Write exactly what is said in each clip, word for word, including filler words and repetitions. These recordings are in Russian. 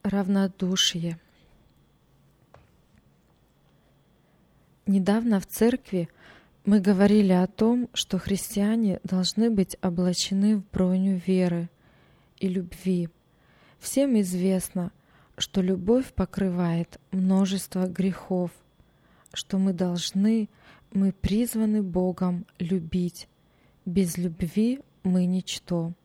Равнодушие. Недавно в церкви мы говорили о том, что христиане должны быть облачены в броню веры и любви. Всем известно, что любовь покрывает множество грехов, что мы должны, мы призваны Богом любить. Без любви мы ничто.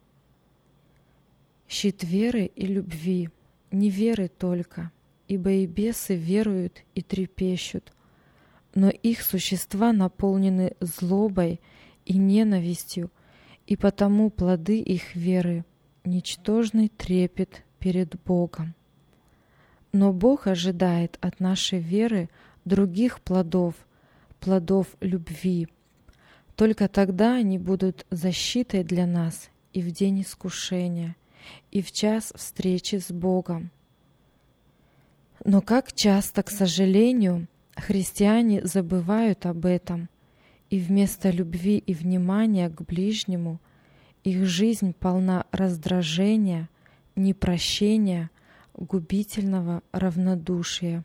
Щит веры и любви, не веры только, ибо и бесы веруют и трепещут, но их существа наполнены злобой и ненавистью, и потому плоды их веры — ничтожный трепет перед Богом. Но Бог ожидает от нашей веры других плодов, плодов любви. Только тогда они будут защитой для нас и в день искушения, и в час встречи с Богом. Но как часто, к сожалению, христиане забывают об этом, и вместо любви и внимания к ближнему их жизнь полна раздражения, непрощения, губительного равнодушия.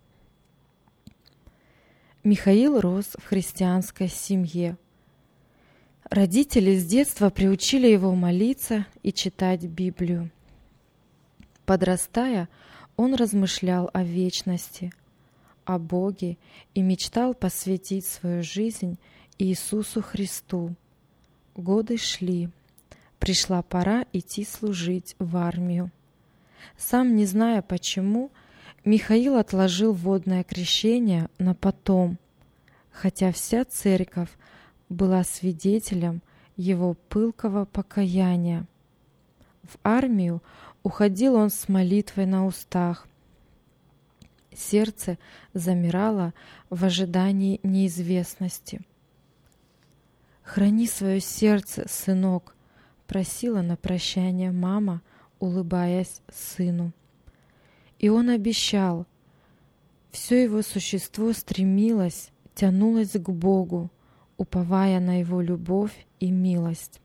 Михаил рос в христианской семье. Родители с детства приучили его молиться и читать Библию. Подрастая, он размышлял о вечности, о Боге и мечтал посвятить свою жизнь Иисусу Христу. Годы шли. Пришла пора идти служить в армию. Сам не зная почему, Михаил отложил водное крещение на потом, хотя вся церковь была свидетелем его пылкого покаяния. В армию уходил он с молитвой на устах. Сердце замирало в ожидании неизвестности. «Храни свое сердце, сынок», — просила на прощание мама, улыбаясь сыну. И он обещал. Все его существо стремилось, тянулось к Богу, уповая на Его любовь и милость.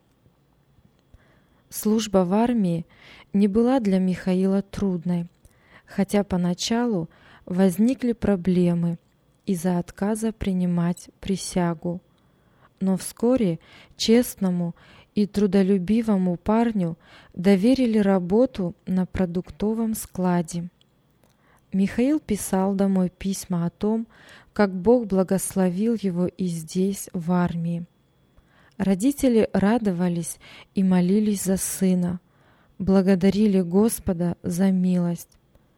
Служба в армии не была для Михаила трудной, хотя поначалу возникли проблемы из-за отказа принимать присягу. Но вскоре честному и трудолюбивому парню доверили работу на продуктовом складе. Михаил писал домой письма о том, как Бог благословил его и здесь, в армии. Родители радовались и молились за сына, благодарили Господа за милость.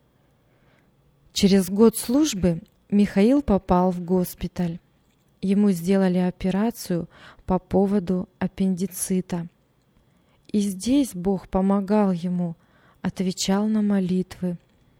Через год службы Михаил попал в госпиталь. Ему сделали операцию по поводу аппендицита. И здесь Бог помогал ему, отвечал на молитвы.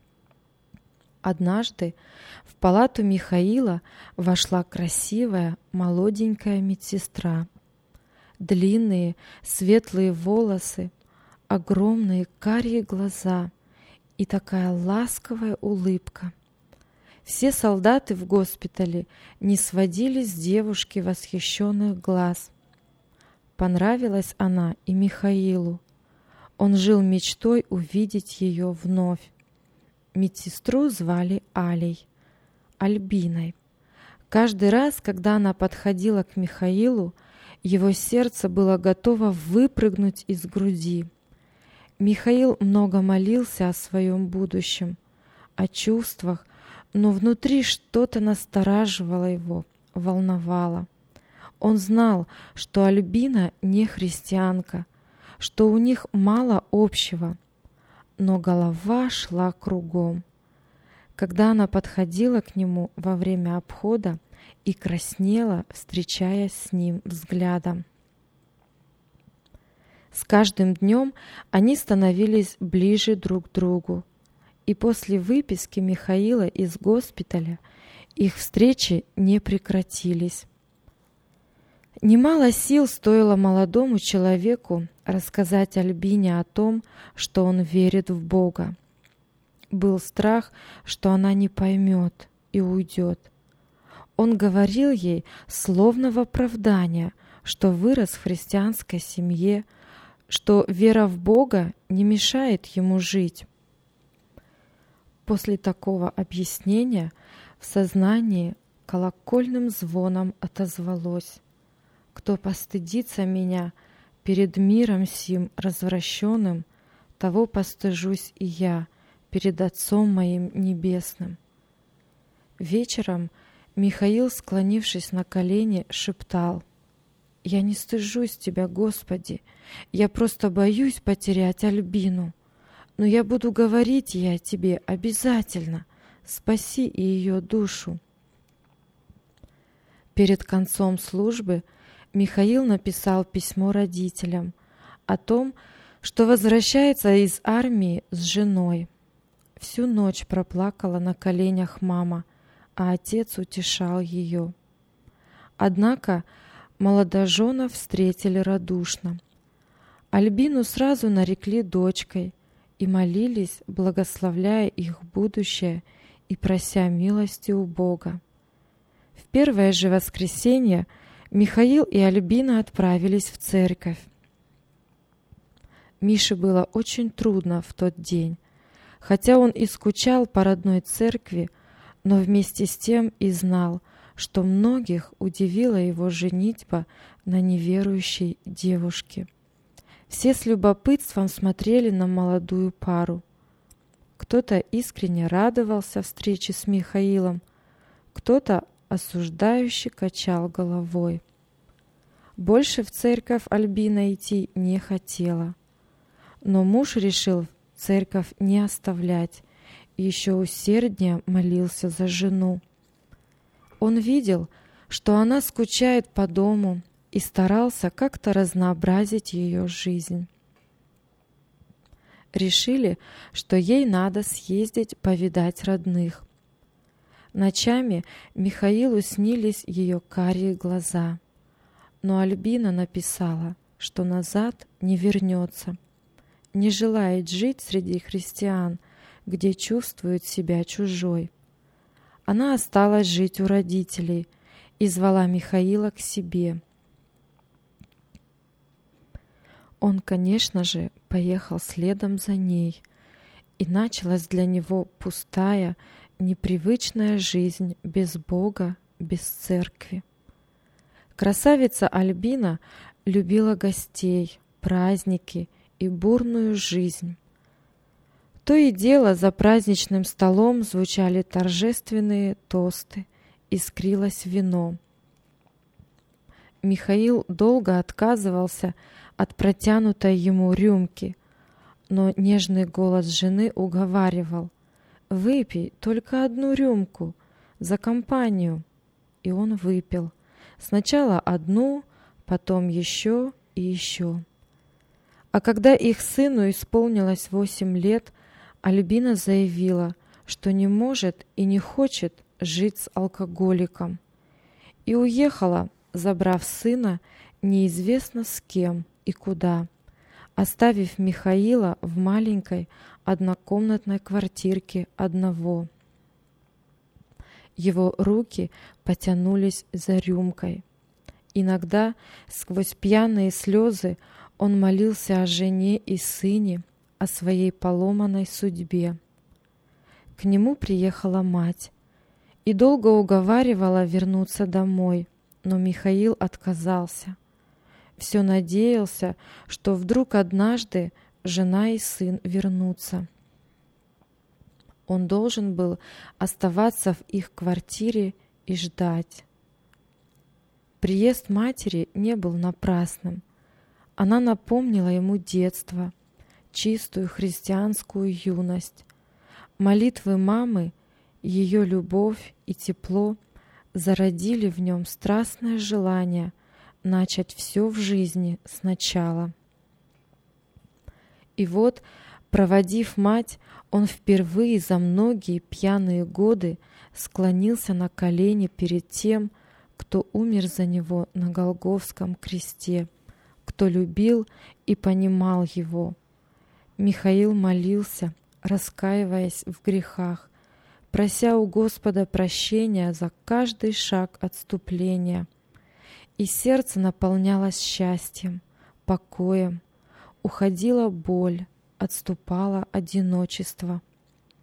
Однажды в палату Михаила вошла красивая молоденькая медсестра. Длинные светлые волосы, огромные карие глаза и такая ласковая улыбка. Все солдаты в госпитале не сводили с девушки восхищенных глаз. Понравилась она и Михаилу. Он жил мечтой увидеть ее вновь. Медсестру звали Алей, Альбиной. Каждый раз, когда она подходила к Михаилу, его сердце было готово выпрыгнуть из груди. Михаил много молился о своем будущем, о чувствах, но внутри что-то настораживало его, волновало. Он знал, что Альбина не христианка, что у них мало общего, но голова шла кругом. Когда она подходила к нему во время обхода и краснела, встречаясь с ним взглядом. С каждым днем они становились ближе друг к другу, и после выписки Михаила из госпиталя их встречи не прекратились. Немало сил стоило молодому человеку рассказать Альбине о том, что он верит в Бога. Был страх, что она не поймет и уйдет. Он говорил ей словно в оправдание, что вырос в христианской семье, что вера в Бога не мешает ему жить. После такого объяснения в сознании колокольным звоном отозвалось: «Кто постыдится меня перед миром сим развращенным, того постыжусь и я перед Отцом моим Небесным». Вечером Михаил, склонившись на колени, шептал: «Я не стыжусь Тебя, Господи, я просто боюсь потерять Альбину. Но я буду говорить ей о Тебе обязательно. Спаси и ее душу». Перед концом службы Михаил написал письмо родителям о том, что возвращается из армии с женой. Всю ночь проплакала на коленях мама, а отец утешал ее. Однако молодоженов встретили радушно. Альбину сразу нарекли дочкой и молились, благословляя их будущее и прося милости у Бога. В первое же воскресенье Михаил и Альбина отправились в церковь. Мише было очень трудно в тот день, хотя он и скучал по родной церкви, но вместе с тем и знал, что многих удивила его женитьба на неверующей девушке. Все с любопытством смотрели на молодую пару. Кто-то искренне радовался встрече с Михаилом, кто-то осуждающе качал головой. Больше в церковь Альбина идти не хотела, но муж решил церковь не оставлять и еще усерднее молился за жену. Он видел, что она скучает по дому, и старался как-то разнообразить ее жизнь. Решили, что ей надо съездить повидать родных. Ночами Михаилу снились ее карие глаза, но Альбина написала, что назад не вернется, не желает жить среди христиан, где чувствует себя чужой. Она осталась жить у родителей и звала Михаила к себе. Он, конечно же, поехал следом за ней, и началась для него пустая, непривычная жизнь без Бога, без церкви. Красавица Альбина любила гостей, праздники и бурную жизнь. То и дело за праздничным столом звучали торжественные тосты, искрилось вино. Михаил долго отказывался от протянутой ему рюмки, но нежный голос жены уговаривал: «Выпей только одну рюмку за компанию». И он выпил. Сначала одну, потом еще и еще. А когда их сыну исполнилось восемь лет, Альбина заявила, что не может и не хочет жить с алкоголиком, и уехала, забрав сына неизвестно с кем и куда, оставив Михаила в маленькой однокомнатной квартирке одного. Его руки потянулись за рюмкой. Иногда сквозь пьяные слезы он молился о жене и сыне, о своей поломанной судьбе. К нему приехала мать и долго уговаривала вернуться домой, но Михаил отказался. Все надеялся, что вдруг однажды жена и сын вернутся. Он должен был оставаться в их квартире и ждать. Приезд матери не был напрасным. Она напомнила ему детство, чистую христианскую юность. Молитвы мамы, ее любовь и тепло зародили в нем страстное желание начать все в жизни сначала. И вот, проводив мать, он впервые за многие пьяные годы склонился на колени перед тем, кто умер за него на Голгофском кресте, кто любил и понимал его. Михаил молился, раскаиваясь в грехах, прося у Господа прощения за каждый шаг отступления. И сердце наполнялось счастьем, покоем, уходила боль, отступало одиночество.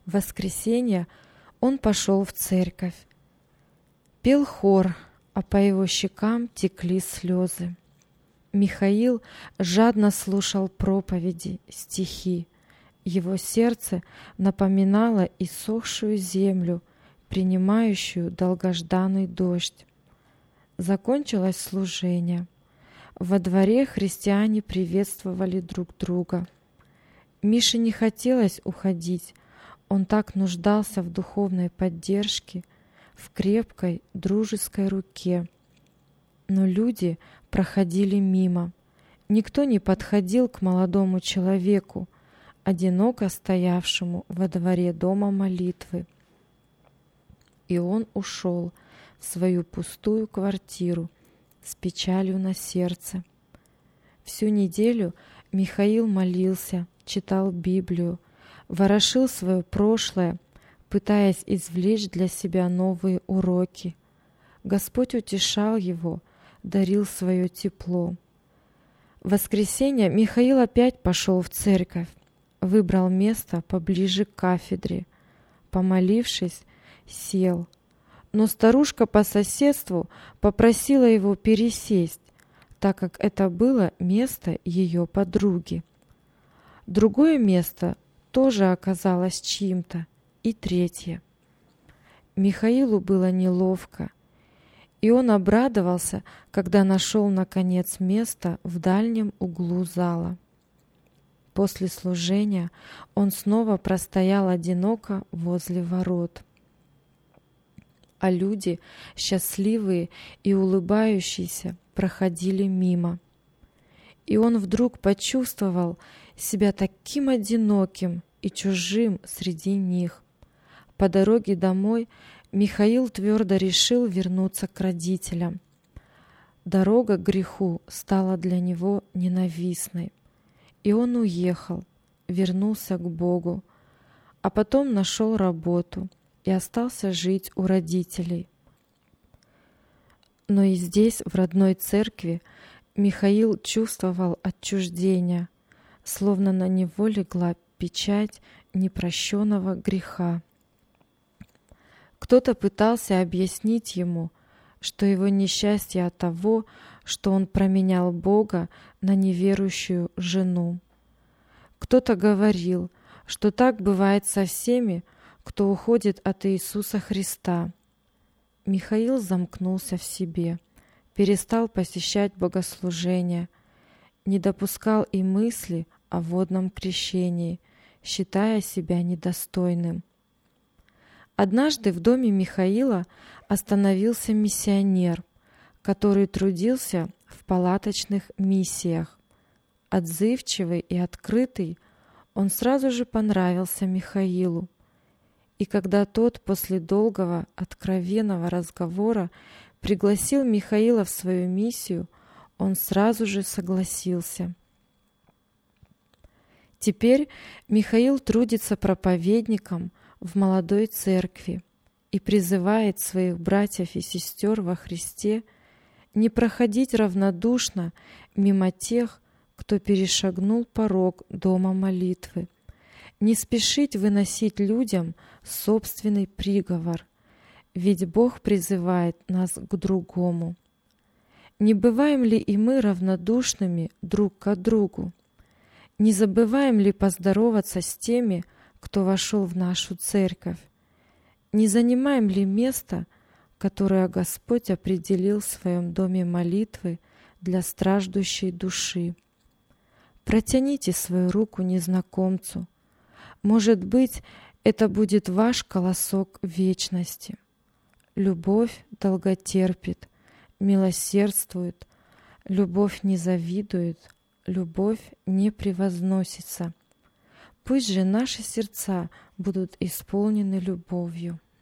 В воскресенье он пошел в церковь. Пел хор, а по его щекам текли слезы. Михаил жадно слушал проповеди, стихи. Его сердце напоминало иссохшую землю, принимающую долгожданный дождь. Закончилось служение. Во дворе христиане приветствовали друг друга. Мише не хотелось уходить. Он так нуждался в духовной поддержке, в крепкой дружеской руке. Но люди проходили мимо. Никто не подходил к молодому человеку, одиноко стоявшему во дворе дома молитвы. И он ушел в свою пустую квартиру с печалью на сердце. Всю неделю Михаил молился, читал Библию, ворошил свое прошлое, пытаясь извлечь для себя новые уроки. Господь утешал его, дарил свое тепло. В воскресенье Михаил опять пошел в церковь, выбрал место поближе к кафедре. Помолившись, сел. Но старушка по соседству попросила его пересесть, так как это было место ее подруги. Другое место тоже оказалось чьим-то, и третье. Михаилу было неловко, и он обрадовался, когда нашел наконец место в дальнем углу зала. После служения он снова простоял одиноко возле ворот. А люди, счастливые и улыбающиеся, проходили мимо. И он вдруг почувствовал себя таким одиноким и чужим среди них. По дороге домой Михаил твердо решил вернуться к родителям. Дорога к греху стала для него ненавистной. И он уехал, вернулся к Богу, а потом нашел работу и остался жить у родителей. Но и здесь, в родной церкви, Михаил чувствовал отчуждение, словно на него легла печать непрощенного греха. Кто-то пытался объяснить ему, что его несчастье от того, что он променял Бога на неверующую жену. Кто-то говорил, что так бывает со всеми, кто уходит от Иисуса Христа. Михаил замкнулся в себе, перестал посещать богослужения, не допускал и мысли о водном крещении, считая себя недостойным. Однажды в доме Михаила остановился миссионер, который трудился в палаточных миссиях. Отзывчивый и открытый, он сразу же понравился Михаилу. И когда тот после долгого, откровенного разговора пригласил Михаила в свою миссию, он сразу же согласился. Теперь Михаил трудится проповедником в молодой церкви и призывает своих братьев и сестер во Христе не проходить равнодушно мимо тех, кто перешагнул порог дома молитвы, не спешить выносить людям собственный приговор, ведь Бог призывает нас к другому. Не бываем ли и мы равнодушными друг к другу? Не забываем ли поздороваться с теми, кто вошел в нашу церковь? Не занимаем ли место, которое Господь определил в своем доме молитвы для страждущей души? Протяните свою руку незнакомцу. Может быть, это будет ваш колосок вечности. Любовь долготерпит, милосердствует, любовь не завидует, любовь не превозносится. Пусть же наши сердца будут исполнены любовью.